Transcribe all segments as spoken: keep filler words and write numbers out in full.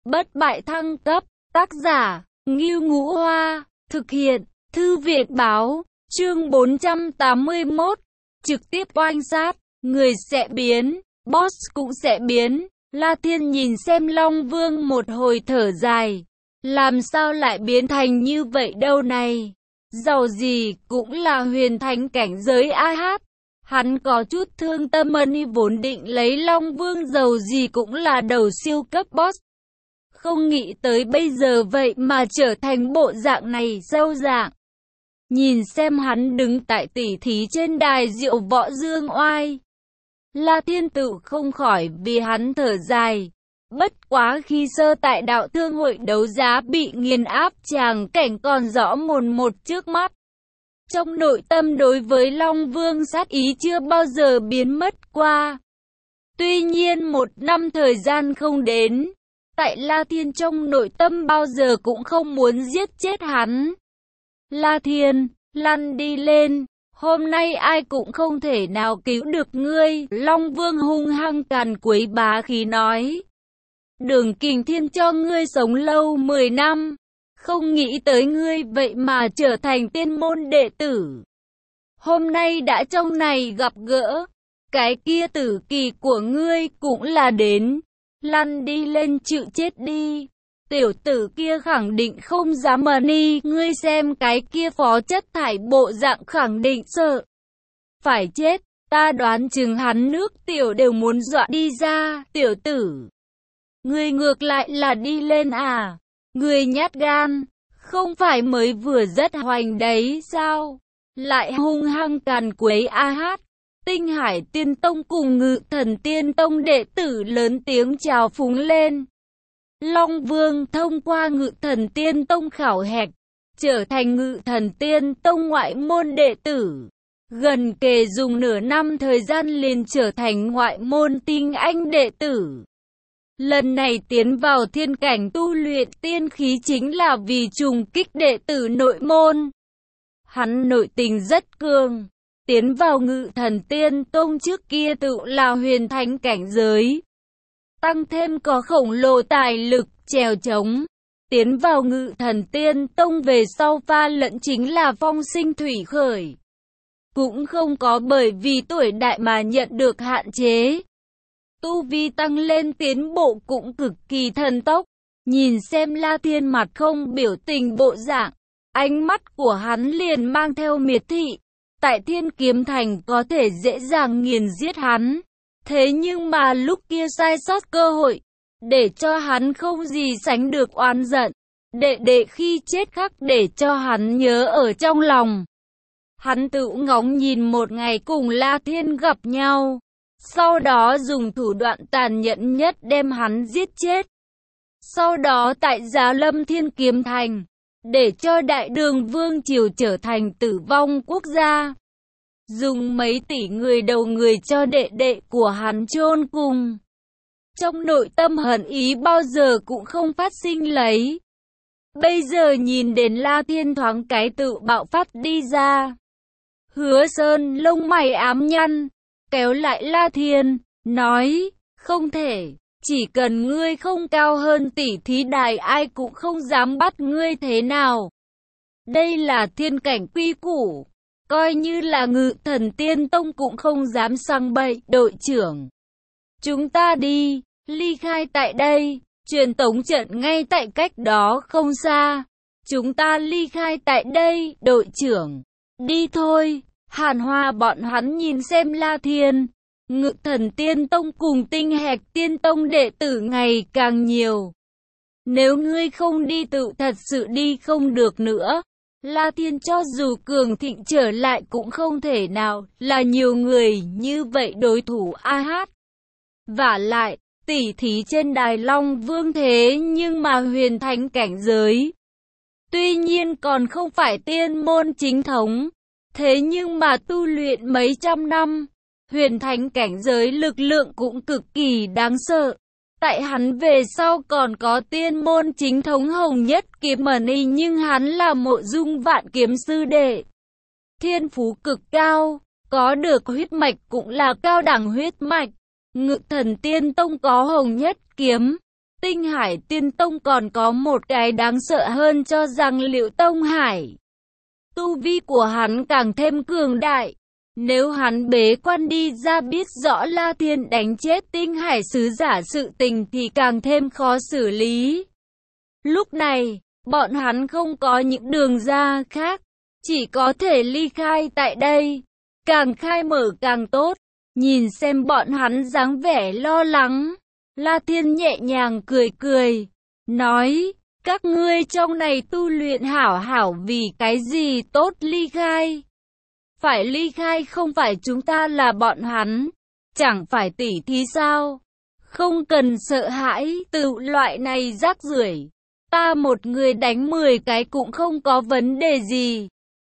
bất bại thăng cấp, tác giả, Ngưu Ngũ Hoa, thực hiện, Thư viện Báo, chương bốn trăm tám mươi mốt, trực tiếp oanh sát, người sẽ biến, boss cũng sẽ biến. La Thiên nhìn xem Long Vương một hồi thở dài, làm sao lại biến thành như vậy đâu này, giàu gì cũng là huyền thánh cảnh giới a hát. Hắn có chút thương tâm money vốn định lấy Long Vương giàu gì cũng là đầu siêu cấp boss. Không nghĩ tới bây giờ vậy mà trở thành bộ dạng này sâu dạng. Nhìn xem hắn đứng tại tỉ thí trên đài diệu võ dương oai. La Thiên Tự không khỏi vì hắn thở dài. Bất quá khi sơ tại đạo thương hội đấu giá bị nghiền áp tràng cảnh còn rõ mồn một trước mắt. Trong nội tâm đối với Long Vương sát ý chưa bao giờ biến mất qua. Tuy nhiên một năm thời gian không đến, tại La Thiên trong nội tâm bao giờ cũng không muốn giết chết hắn. La Thiên, lăn đi lên, hôm nay ai cũng không thể nào cứu được ngươi, Long Vương hung hăng càn quấy bá khí nói. Đường Kình Thiên cho ngươi sống lâu mười năm. Không nghĩ tới ngươi vậy mà trở thành tiên môn đệ tử. Hôm nay đã trong này gặp gỡ, cái kia tử kỳ của ngươi cũng là đến. Lăn đi lên chịu chết đi. Tiểu tử kia khẳng định không dám mờ ni, ngươi xem cái kia phó chất thải bộ dạng khẳng định sợ. Phải chết, ta đoán chừng hắn nước tiểu đều muốn dọa đi ra, tiểu tử. Ngươi ngược lại là đi lên à? Người nhát gan, không phải mới vừa rất hoành đấy sao? Lại hung hăng càn quấy a hát. Tinh Hải Tiên Tông cùng Ngự Thần Tiên Tông đệ tử lớn tiếng chào phúng lên. Long Vương thông qua Ngự Thần Tiên Tông khảo hạch, trở thành Ngự Thần Tiên Tông ngoại môn đệ tử. Gần kề dùng nửa năm thời gian liền trở thành ngoại môn tinh anh đệ tử. Lần này tiến vào thiên cảnh tu luyện tiên khí chính là vì trùng kích đệ tử nội môn. Hắn nội tình rất cường, tiến vào Ngự Thần Tiên Tông trước kia tự là huyền thánh cảnh giới. Tăng thêm có khổng lồ tài lực chèo chống, tiến vào Ngự Thần Tiên Tông về sau pha lẫn chính là phong sinh thủy khởi. Cũng không có bởi vì tuổi đại mà nhận được hạn chế. Tu vi tăng lên tiến bộ cũng cực kỳ thần tốc. Nhìn xem La Thiên mặt không biểu tình bộ dạng, ánh mắt của hắn liền mang theo miệt thị. Tại Thiên Kiếm Thành có thể dễ dàng nghiền giết hắn. Thế nhưng mà lúc kia sai sót cơ hội, để cho hắn không gì sánh được oán giận. Đệ đệ khi chết khắc để cho hắn nhớ ở trong lòng. Hắn tự ngóng nhìn một ngày cùng La Thiên gặp nhau. Sau đó dùng thủ đoạn tàn nhẫn nhất đem hắn giết chết. Sau đó tại Giá Lâm Thiên Kiếm Thành, để cho Đại Đường Vương Triều trở thành tử vong quốc gia. Dùng mấy tỷ người đầu người cho đệ đệ của hắn chôn cùng. Trong nội tâm hận ý bao giờ cũng không phát sinh lấy. Bây giờ nhìn đến La Thiên thoáng cái tự bạo phát đi ra. Hứa Sơn lông mày ám nhăn, kéo lại La Thiên, nói, không thể, chỉ cần ngươi không cao hơn tỷ thí đài ai cũng không dám bắt ngươi thế nào. Đây là thiên cảnh quy củ, coi như là Ngự Thần Tiên Tông cũng không dám sang bậy. Đội trưởng, chúng ta đi, ly khai tại đây, truyền tống trận ngay tại cách đó không xa. Chúng ta ly khai tại đây, đội trưởng, đi thôi. Hàn Hoa bọn hắn nhìn xem La Thiên, Ngự Thần Tiên Tông cùng Tinh Hạch Tiên Tông đệ tử ngày càng nhiều. Nếu ngươi không đi tự thật sự đi không được nữa. La Thiên cho dù cường thịnh trở lại cũng không thể nào là nhiều người như vậy đối thủ a hát. Vả lại, tỉ thí trên đài Long Vương thế nhưng mà huyền thánh cảnh giới. Tuy nhiên còn không phải tiên môn chính thống. Thế nhưng mà tu luyện mấy trăm năm, huyền thánh cảnh giới lực lượng cũng cực kỳ đáng sợ. Tại hắn về sau còn có tiên môn chính thống Hồng Nhất Kiếm Mani, nhưng hắn là Mộ Dung Vạn Kiếm sư đệ. Thiên phú cực cao, có được huyết mạch cũng là cao đẳng huyết mạch. Ngự Thần Tiên Tông có Hồng Nhất Kiếm, Tinh Hải Tiên Tông còn có một cái đáng sợ hơn cho rằng Liệu Tông Hải. Tu vi của hắn càng thêm cường đại. Nếu hắn bế quan đi ra biết rõ La Thiên đánh chết Tinh Hải sứ giả sự tình thì càng thêm khó xử lý. Lúc này, bọn hắn không có những đường ra khác, chỉ có thể ly khai tại đây. Càng khai mở càng tốt. Nhìn xem bọn hắn dáng vẻ lo lắng, La Thiên nhẹ nhàng cười cười, nói, các ngươi trong này tu luyện hảo hảo vì cái gì tốt ly khai. Phải ly khai không phải chúng ta là bọn hắn, chẳng phải tỉ thí sao? Không cần sợ hãi, từ loại này rác rưởi, ta một người đánh mười cái cũng không có vấn đề gì.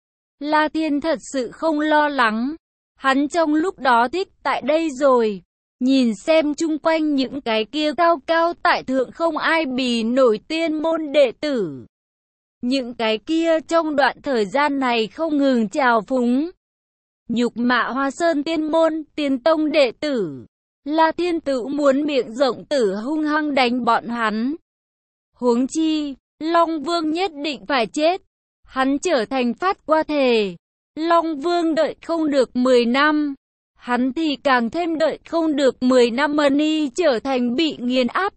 La Thiên thật sự không lo lắng. Hắn trong lúc đó thích tại đây rồi, nhìn xem chung quanh những cái kia cao cao tại thượng không ai bì nổi tiên môn đệ tử. Những cái kia trong đoạn thời gian này không ngừng trào phúng, nhục mạ Hoa Sơn tiên môn, tiên tông đệ tử. La Thiên tự muốn miệng rộng tử hung hăng đánh bọn hắn. Huống chi, Long Vương nhất định phải chết. Hắn trở thành phát qua thể. Long Vương đợi không được mười năm, hắn thì càng thêm đợi không được mười năm money trở thành bị nghiền áp,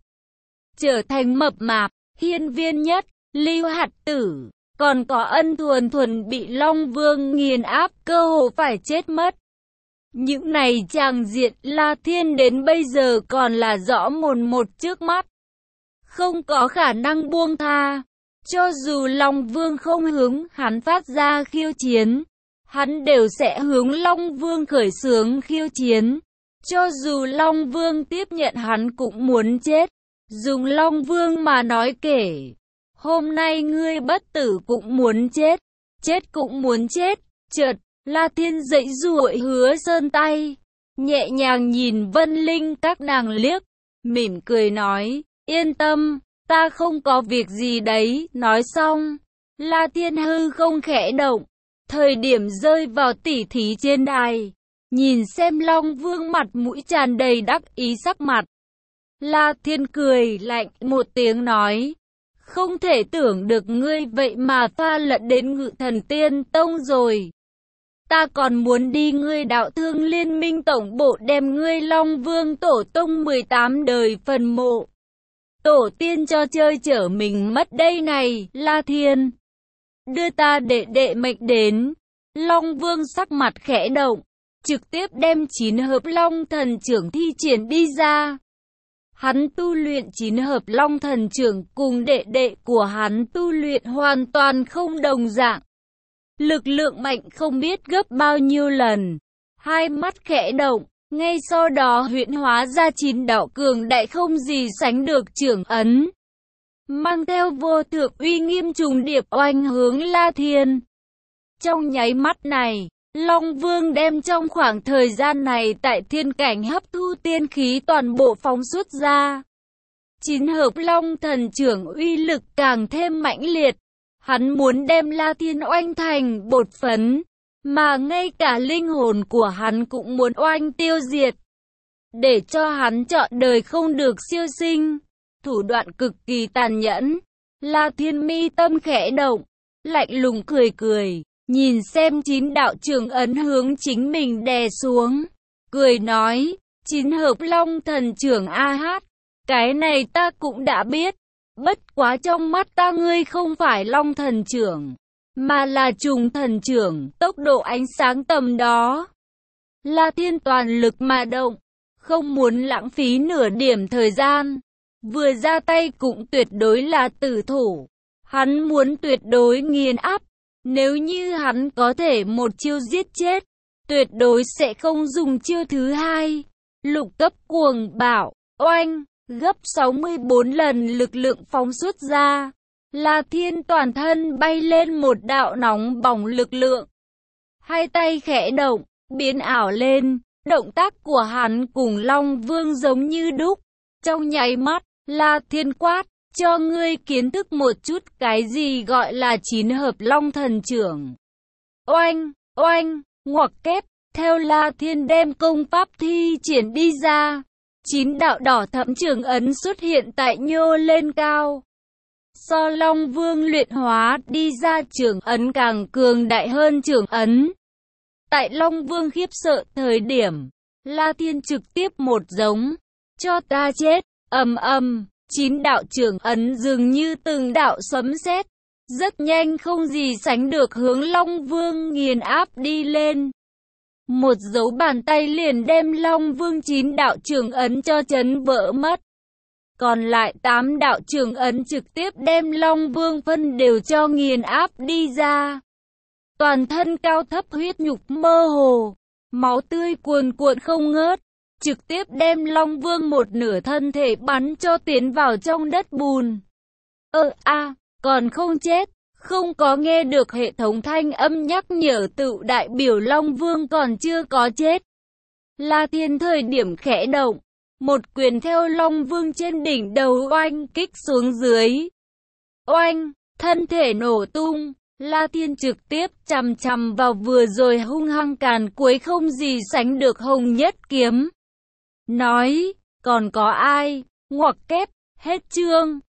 trở thành mập mạp, hiên viên nhất, Lưu Hạt Tử, còn có Ân Thuần Thuần bị Long Vương nghiền áp cơ hồ phải chết mất. Những này tràng diện La Thiên đến bây giờ còn là rõ mồn một trước mắt, không có khả năng buông tha, cho dù Long Vương không hướng hắn phát ra khiêu chiến. Hắn đều sẽ hướng Long Vương khởi xướng khiêu chiến. Cho dù Long Vương tiếp nhận hắn cũng muốn chết. Dùng Long Vương mà nói kể. Hôm nay ngươi bất tử cũng muốn chết. Chết cũng muốn chết. Chợt, La Thiên dậy ruội Hứa Sơn tay. Nhẹ nhàng nhìn Vân Linh các nàng liếc. Mỉm cười nói. Yên tâm, ta không có việc gì đấy. Nói xong, La Thiên hư không khẽ động. Thời điểm rơi vào tỉ thí trên đài, nhìn xem Long Vương mặt mũi tràn đầy đắc ý sắc mặt. La Thiên cười lạnh một tiếng nói, không thể tưởng được ngươi vậy mà pha lẫn đến Ngự Thần Tiên Tông rồi. Ta còn muốn đi ngươi Đạo Thương Liên Minh tổng bộ đem ngươi Long Vương tổ tông mười tám đời phần mộ. Tổ tiên cho chơi chở mình mất đây này, La Thiên. Đưa ta đệ đệ mệnh đến. Long Vương sắc mặt khẽ động, trực tiếp đem chín hợp Long Thần Trưởng thi triển đi ra. Hắn tu luyện chín hợp Long Thần Trưởng cùng đệ đệ của hắn tu luyện hoàn toàn không đồng dạng. Lực lượng mạnh không biết gấp bao nhiêu lần. Hai mắt khẽ động, ngay sau đó huyễn hóa ra chín đạo cường đại không gì sánh được trưởng ấn. Mang theo vô thượng uy nghiêm trùng điệp oanh hướng La Thiên. Trong nháy mắt này, Long Vương đem trong khoảng thời gian này tại thiên cảnh hấp thu tiên khí toàn bộ phóng xuất ra. Chín hợp Long Thần Trưởng uy lực càng thêm mãnh liệt. Hắn muốn đem La Thiên oanh thành bột phấn, mà ngay cả linh hồn của hắn cũng muốn oanh tiêu diệt. Để cho hắn chọn đời không được siêu sinh. Thủ đoạn cực kỳ tàn nhẫn. La Thiên mi tâm khẽ động, lạnh lùng cười cười, nhìn xem chín đạo trường ấn hướng chính mình đè xuống, cười nói, chín hợp Long Thần Trưởng a hát, cái này ta cũng đã biết, bất quá trong mắt ta ngươi không phải Long Thần Trưởng, mà là Trùng Thần Trưởng, tốc độ ánh sáng tầm đó. La Thiên toàn lực mà động, không muốn lãng phí nửa điểm thời gian. Vừa ra tay cũng tuyệt đối là tử thủ. Hắn muốn tuyệt đối nghiền áp. Nếu như hắn có thể một chiêu giết chết, tuyệt đối sẽ không dùng chiêu thứ hai. Lục cấp cuồng bạo, oanh, gấp sáu mươi bốn lần lực lượng phóng xuất ra. La Thiên toàn thân bay lên một đạo nóng bỏng lực lượng. Hai tay khẽ động, biến ảo lên. Động tác của hắn cùng Long Vương giống như đúc. Trong nháy mắt, La Thiên quát, cho ngươi kiến thức một chút cái gì gọi là chín hợp Long Thần Trưởng. Oanh, oanh, ngoặc kép, theo La Thiên đem công pháp thi triển đi ra. Chín đạo đỏ thẫm trường ấn xuất hiện tại nhô lên cao. So Long Vương luyện hóa đi ra trường ấn càng cường đại hơn trường ấn. Tại Long Vương khiếp sợ thời điểm, La Thiên trực tiếp một giống, cho ta chết, ầm ầm, chín đạo trường ấn dường như từng đạo sấm sét, rất nhanh không gì sánh được hướng Long Vương nghiền áp đi lên. Một dấu bàn tay liền đem Long Vương chín đạo trường ấn cho chấn vỡ mất. Còn lại tám đạo trường ấn trực tiếp đem Long Vương phân đều cho nghiền áp đi ra. Toàn thân cao thấp huyết nhục mơ hồ, máu tươi cuồn cuộn không ngớt, trực tiếp đem Long Vương một nửa thân thể bắn cho tiến vào trong đất bùn. Ơ a, à, còn không chết, không có nghe được hệ thống thanh âm nhắc nhở tự đại biểu Long Vương còn chưa có chết. La Thiên thời điểm khẽ động, một quyền theo Long Vương trên đỉnh đầu oanh kích xuống dưới. Oanh, thân thể nổ tung. La Thiên trực tiếp chằm chằm vào vừa rồi hung hăng càn cuối không gì sánh được hồng nhất kiếm. Nói, còn có ai? Ngoặc kép, hết chương.